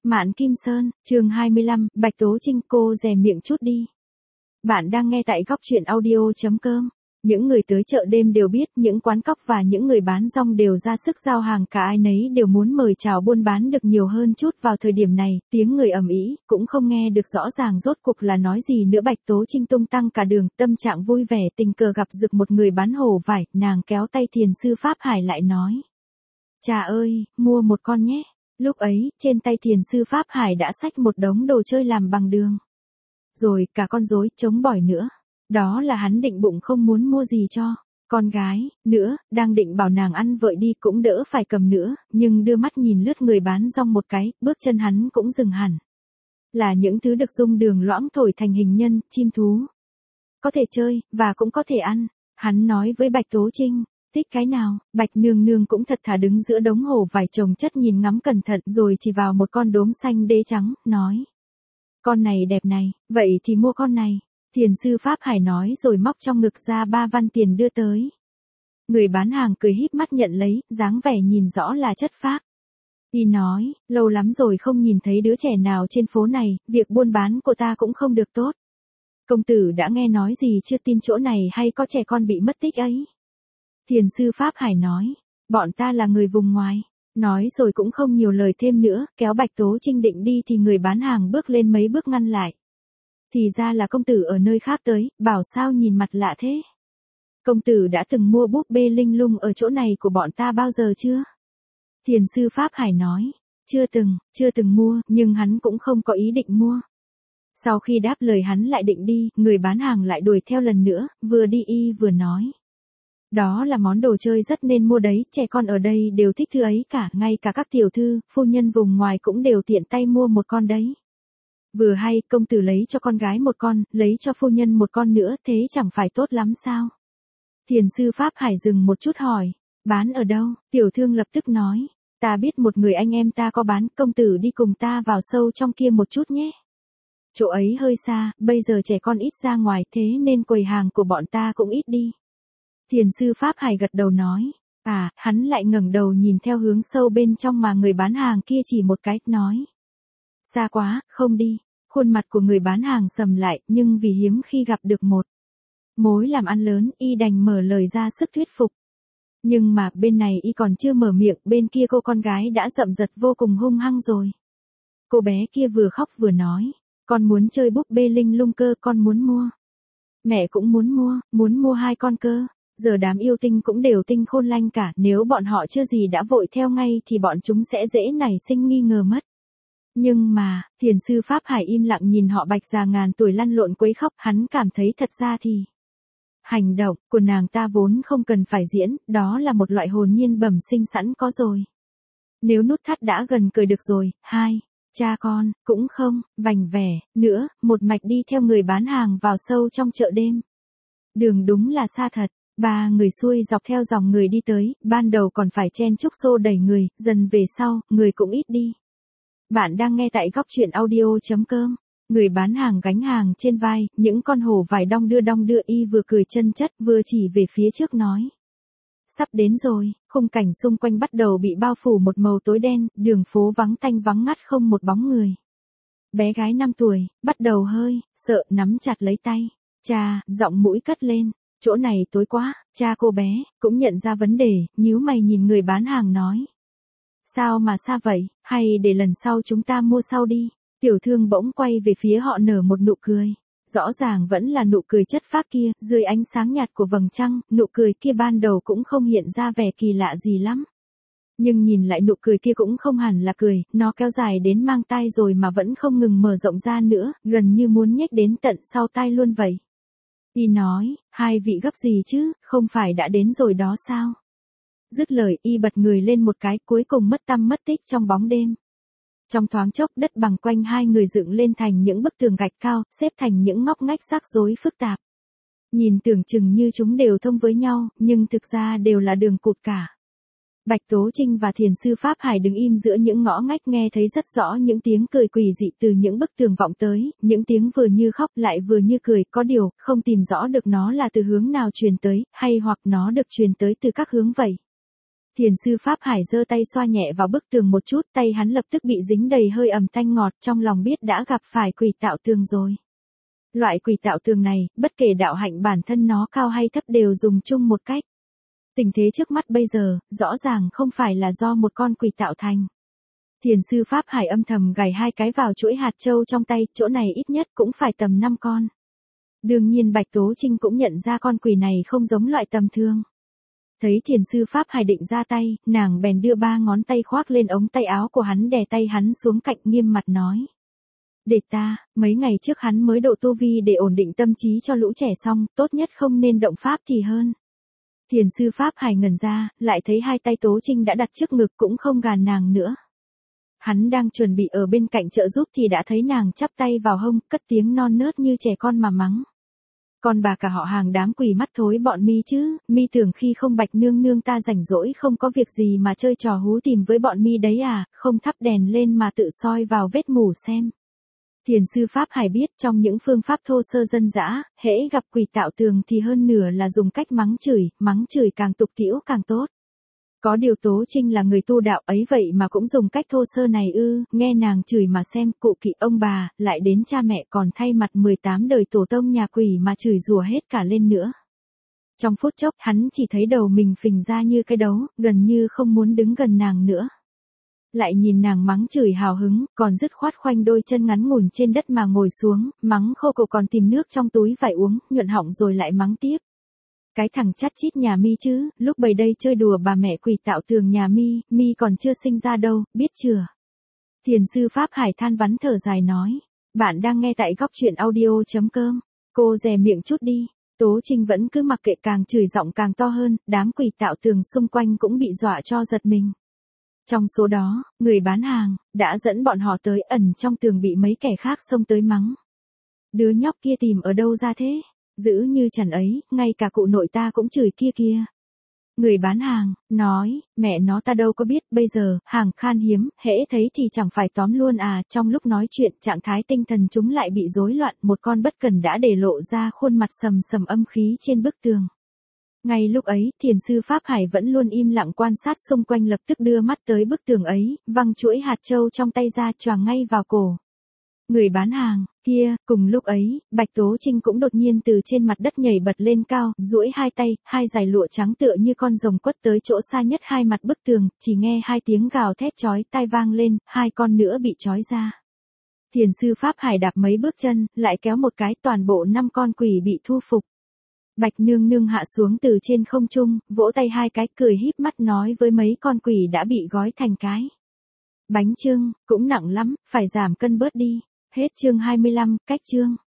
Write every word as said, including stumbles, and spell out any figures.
Mạn Kim Sơn, chương hai mươi lăm, Bạch Tố Trinh, cô dè miệng chút đi. Bạn đang nghe tại góc truyện audio chấm com. Những người tới chợ đêm đều biết, những quán cóc và những người bán rong đều ra sức giao hàng, cả ai nấy đều muốn mời chào buôn bán được nhiều hơn chút. Vào thời điểm này, tiếng người ầm ĩ, cũng không nghe được rõ ràng rốt cuộc là nói gì nữa. Bạch Tố Trinh tung tăng cả đường, tâm trạng vui vẻ, tình cờ gặp rực một người bán hổ vải, nàng kéo tay thiền sư Pháp Hải lại nói: "Chà ơi, mua một con nhé." Lúc ấy, trên tay thiền sư Pháp Hải đã xách một đống đồ chơi làm bằng đường. Rồi cả con rối, trống bỏi nữa. Đó là hắn định bụng không muốn mua gì cho con gái nữa, đang định bảo nàng ăn vợi đi cũng đỡ phải cầm nữa, nhưng đưa mắt nhìn lướt người bán rong một cái, bước chân hắn cũng dừng hẳn. Là những thứ được dung đường loãng thổi thành hình nhân, chim thú. Có thể chơi, và cũng có thể ăn. Hắn nói với Bạch Tố Trinh: "Thích cái nào?" Bạch nương nương cũng thật thà đứng giữa đống hổ vải chồng chất nhìn ngắm cẩn thận, rồi chỉ vào một con đốm xanh đế trắng, nói: "Con này đẹp này, vậy thì mua con này." Thiền sư Pháp Hải nói rồi móc trong ngực ra ba văn tiền đưa tới. Người bán hàng cười híp mắt nhận lấy, dáng vẻ nhìn rõ là chất phác. Y nói: "Lâu lắm rồi không nhìn thấy đứa trẻ nào trên phố này, việc buôn bán của ta cũng không được tốt. Công tử đã nghe nói gì chưa, tin chỗ này hay có trẻ con bị mất tích ấy?" Thiền sư Pháp Hải nói: "Bọn ta là người vùng ngoài." Nói rồi cũng không nhiều lời thêm nữa, kéo Bạch Tố Trinh định đi thì người bán hàng bước lên mấy bước ngăn lại. "Thì ra là công tử ở nơi khác tới, bảo sao nhìn mặt lạ thế? Công tử đã từng mua búp bê linh lung ở chỗ này của bọn ta bao giờ chưa?" Thiền sư Pháp Hải nói: "Chưa từng, chưa từng mua, nhưng hắn cũng không có ý định mua." Sau khi đáp lời hắn lại định đi, người bán hàng lại đuổi theo lần nữa, vừa đi y vừa nói: "Đó là món đồ chơi rất nên mua đấy, trẻ con ở đây đều thích thứ ấy cả, ngay cả các tiểu thư, phu nhân vùng ngoài cũng đều tiện tay mua một con đấy. Vừa hay, công tử lấy cho con gái một con, lấy cho phu nhân một con nữa, thế chẳng phải tốt lắm sao?" Thiền sư Pháp Hải dừng một chút hỏi: "Bán ở đâu?" Tiểu thương lập tức nói: "Ta biết một người anh em ta có bán, công tử đi cùng ta vào sâu trong kia một chút nhé. Chỗ ấy hơi xa, bây giờ trẻ con ít ra ngoài, thế nên quầy hàng của bọn ta cũng ít đi." Thiền sư Pháp Hải gật đầu nói: "À." Hắn lại ngẩng đầu nhìn theo hướng sâu bên trong mà người bán hàng kia chỉ một cái, nói: "Xa quá, không đi." Khuôn mặt của người bán hàng sầm lại, nhưng vì hiếm khi gặp được một mối làm ăn lớn, y đành mở lời ra sức thuyết phục. Nhưng mà bên này y còn chưa mở miệng, bên kia cô con gái đã rậm rật vô cùng hung hăng rồi. Cô bé kia vừa khóc vừa nói: "Con muốn chơi búp bê linh lung cơ, con muốn mua. Mẹ cũng muốn mua, muốn mua hai con cơ. Giờ đám yêu tinh cũng đều tinh khôn lanh cả, nếu bọn họ chưa gì đã vội theo ngay thì bọn chúng sẽ dễ nảy sinh nghi ngờ mất." Nhưng mà, thiền sư Pháp Hải im lặng nhìn họ Bạch già ngàn tuổi lăn lộn quấy khóc, hắn cảm thấy thật ra thì hành động của nàng ta vốn không cần phải diễn, đó là một loại hồn nhiên bẩm sinh sẵn có rồi. Nếu nút thắt đã gần cởi được rồi, hai cha con cũng không vành vẻ nữa, một mạch đi theo người bán hàng vào sâu trong chợ đêm. Đường đúng là xa thật. Ba người xuôi dọc theo dòng người đi tới, ban đầu còn phải chen chúc xô đẩy người, dần về sau, người cũng ít đi. Bạn đang nghe tại góc truyện audio chấm com. Người bán hàng gánh hàng trên vai, những con hổ vải đong đưa đong đưa, y vừa cười chân chất vừa chỉ về phía trước nói: "Sắp đến rồi." Khung cảnh xung quanh bắt đầu bị bao phủ một màu tối đen, đường phố vắng tanh vắng ngắt không một bóng người. Bé gái năm tuổi, bắt đầu hơi sợ, nắm chặt lấy tay. "Cha," giọng mũi cất lên. "Chỗ này tối quá." Cha cô bé cũng nhận ra vấn đề, nhíu mày nhìn người bán hàng nói: "Sao mà xa vậy, hay để lần sau chúng ta mua sau đi." Tiểu thương bỗng quay về phía họ nở một nụ cười. Rõ ràng vẫn là nụ cười chất phác kia, dưới ánh sáng nhạt của vầng trăng, nụ cười kia ban đầu cũng không hiện ra vẻ kỳ lạ gì lắm. Nhưng nhìn lại nụ cười kia cũng không hẳn là cười, nó kéo dài đến mang tai rồi mà vẫn không ngừng mở rộng ra nữa, gần như muốn nhếch đến tận sau tai luôn vậy. Y nói: "Hai vị gấp gì chứ, không phải đã đến rồi đó sao?" Dứt lời, y bật người lên một cái, cuối cùng mất tăm mất tích trong bóng đêm. Trong thoáng chốc, đất bằng quanh hai người dựng lên thành những bức tường gạch cao, xếp thành những ngóc ngách rắc rối phức tạp. Nhìn tưởng chừng như chúng đều thông với nhau, nhưng thực ra đều là đường cụt cả. Bạch Tố Trinh và thiền sư Pháp Hải đứng im giữa những ngõ ngách, nghe thấy rất rõ những tiếng cười quỷ dị từ những bức tường vọng tới, những tiếng vừa như khóc lại vừa như cười, có điều, không tìm rõ được nó là từ hướng nào truyền tới, hay hoặc nó được truyền tới từ các hướng vậy. Thiền sư Pháp Hải giơ tay xoa nhẹ vào bức tường một chút, tay hắn lập tức bị dính đầy hơi ẩm tanh ngọt, trong lòng biết đã gặp phải quỷ tạo tường rồi. Loại quỷ tạo tường này, bất kể đạo hạnh bản thân nó cao hay thấp đều dùng chung một cách. Tình thế trước mắt bây giờ, rõ ràng không phải là do một con quỷ tạo thành. Thiền sư Pháp Hải âm thầm gảy hai cái vào chuỗi hạt châu trong tay, chỗ này ít nhất cũng phải tầm năm con. Đương nhiên Bạch Tố Trinh cũng nhận ra con quỷ này không giống loại tầm thường. Thấy thiền sư Pháp Hải định ra tay, nàng bèn đưa ba ngón tay khoác lên ống tay áo của hắn đè tay hắn xuống cạnh nghiêm mặt nói. Để ta, mấy ngày trước hắn mới độ tu vi để ổn định tâm trí cho lũ trẻ xong, tốt nhất không nên động pháp thì hơn. Thiền sư Pháp Hải ngẩn ra, lại thấy hai tay Tố Trinh đã đặt trước ngực cũng không gàn nàng nữa. Hắn đang chuẩn bị ở bên cạnh trợ giúp thì đã thấy nàng chắp tay vào hông, cất tiếng non nớt như trẻ con mà mắng. Còn bà cả họ Hàng đám quỷ mắt thối bọn mi chứ, mi tưởng khi không Bạch nương nương ta rảnh rỗi không có việc gì mà chơi trò hú tìm với bọn mi đấy à, không thắp đèn lên mà tự soi vào vết mù xem. Thiền sư Pháp Hải biết trong những phương pháp thô sơ dân dã, hễ gặp quỷ tạo tường thì hơn nửa là dùng cách mắng chửi, mắng chửi càng tục tĩu càng tốt. Có điều Tố Trinh là người tu đạo ấy vậy mà cũng dùng cách thô sơ này ư, nghe nàng chửi mà xem, cụ kỵ ông bà, lại đến cha mẹ còn thay mặt mười tám đời tổ tông nhà quỷ mà chửi rủa hết cả lên nữa. Trong phút chốc hắn chỉ thấy đầu mình phình ra như cái đấu, gần như không muốn đứng gần nàng nữa. Lại nhìn nàng mắng chửi hào hứng, còn dứt khoát khoanh đôi chân ngắn ngủn trên đất mà ngồi xuống, mắng khô cổ còn tìm nước trong túi phải uống, nhuận họng rồi lại mắng tiếp. Cái thằng chát chít nhà mi chứ, lúc bày đây chơi đùa bà mẹ quỷ tạo tường nhà mi, mi còn chưa sinh ra đâu, biết chưa? Thiền sư Pháp Hải than vắn thở dài nói, bạn đang nghe tại góc truyện audio chấm com, cô dè miệng chút đi. Tố Trinh vẫn cứ mặc kệ, càng chửi giọng càng to hơn, đám quỷ tạo tường xung quanh cũng bị dọa cho giật mình. Trong số đó, người bán hàng, đã dẫn bọn họ tới, ẩn trong tường bị mấy kẻ khác xông tới mắng. Đứa nhóc kia tìm ở đâu ra thế? Dữ như chằn ấy, ngay cả cụ nội ta cũng chửi kia kia. Người bán hàng, nói, mẹ nó ta đâu có biết, bây giờ, hàng khan hiếm, hễ thấy thì chẳng phải tóm luôn à, trong lúc nói chuyện, trạng thái tinh thần chúng lại bị rối loạn, một con bất cần đã để lộ ra khuôn mặt sầm sầm âm khí trên bức tường. Ngay lúc ấy, thiền sư Pháp Hải vẫn luôn im lặng quan sát xung quanh, lập tức đưa mắt tới bức tường ấy, văng chuỗi hạt châu trong tay ra choàng ngay vào cổ. Người bán hàng, kia, cùng lúc ấy, Bạch Tố Trinh cũng đột nhiên từ trên mặt đất nhảy bật lên cao, duỗi hai tay, hai dải lụa trắng tựa như con rồng quất tới chỗ xa nhất hai mặt bức tường, chỉ nghe hai tiếng gào thét chói tai vang lên, hai con nữa bị trói ra. Thiền sư Pháp Hải đạp mấy bước chân, lại kéo một cái, toàn bộ năm con quỷ bị thu phục. Bạch nương nương hạ xuống từ trên không trung, vỗ tay hai cái, cười híp mắt nói với mấy con quỷ đã bị gói thành cái bánh chưng, cũng nặng lắm, phải giảm cân bớt đi. Hết chương hai mươi lăm, cách chương.